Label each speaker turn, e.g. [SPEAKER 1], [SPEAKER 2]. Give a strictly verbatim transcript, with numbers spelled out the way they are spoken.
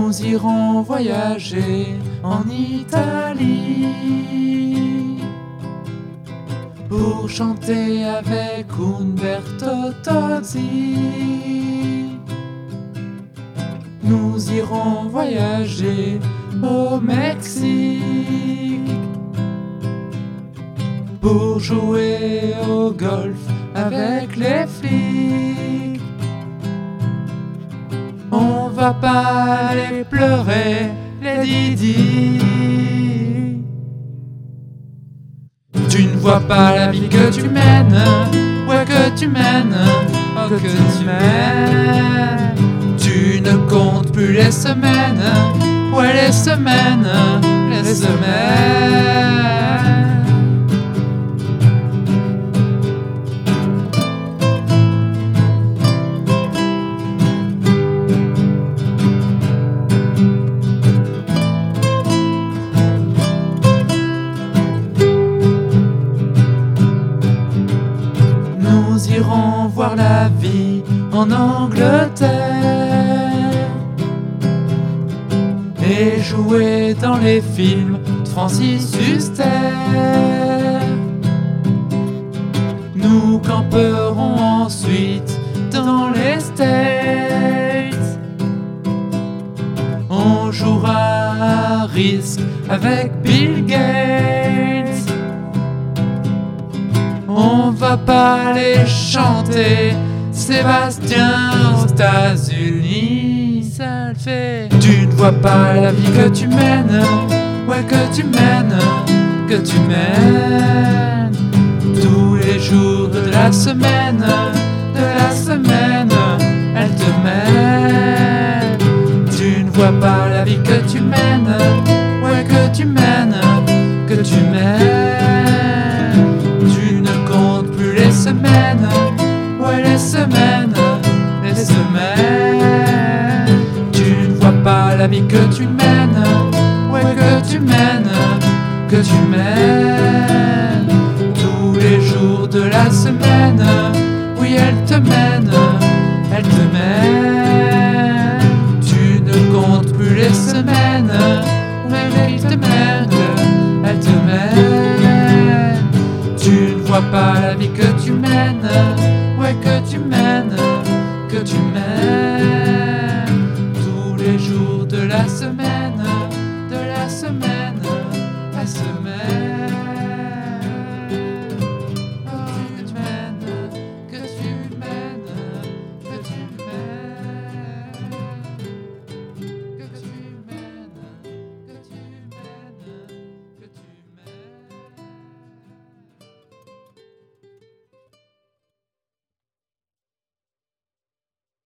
[SPEAKER 1] Nous irons voyager en Italie pour chanter avec Umberto Tozzi. Nous irons voyager au Mexique pour jouer au golf avec les flics. On va pas aller pleurer les Didi. Tu ne vois pas la vie que tu mènes, ouais que tu mènes, oh que tu mènes. Tu ne comptes plus les semaines, ouais les semaines, les semaines. Nous irons voir la vie en Angleterre et jouer dans les films de Francis Huster. Nous camperons ensuite dans les States. On jouera à risque avec Bill Gates. On va pas aller chanter Sébastien aux États-Unis, ça le fait. Tu ne vois pas la vie que tu mènes, ouais que tu mènes, que tu mènes. Tous les jours de la semaine, de la semaine, elle te mène. Tu ne vois pas la vie que tu mènes, ouais que tu mènes, que tu mènes. Les semaines, ouais les semaines, les semaines. Tu ne vois pas la vie que tu mènes, ouais que tu mènes, que tu mènes. Tous les jours de la semaine, oui elle te mène, elle te mène. Tu ne comptes plus les semaines, ouais elle te mène, elle te mène. Tu ne vois pas la vie que tu mènes, ouais que tu mènes, que tu mènes. Tous les jours de la semaine, de la semaine, la semaine.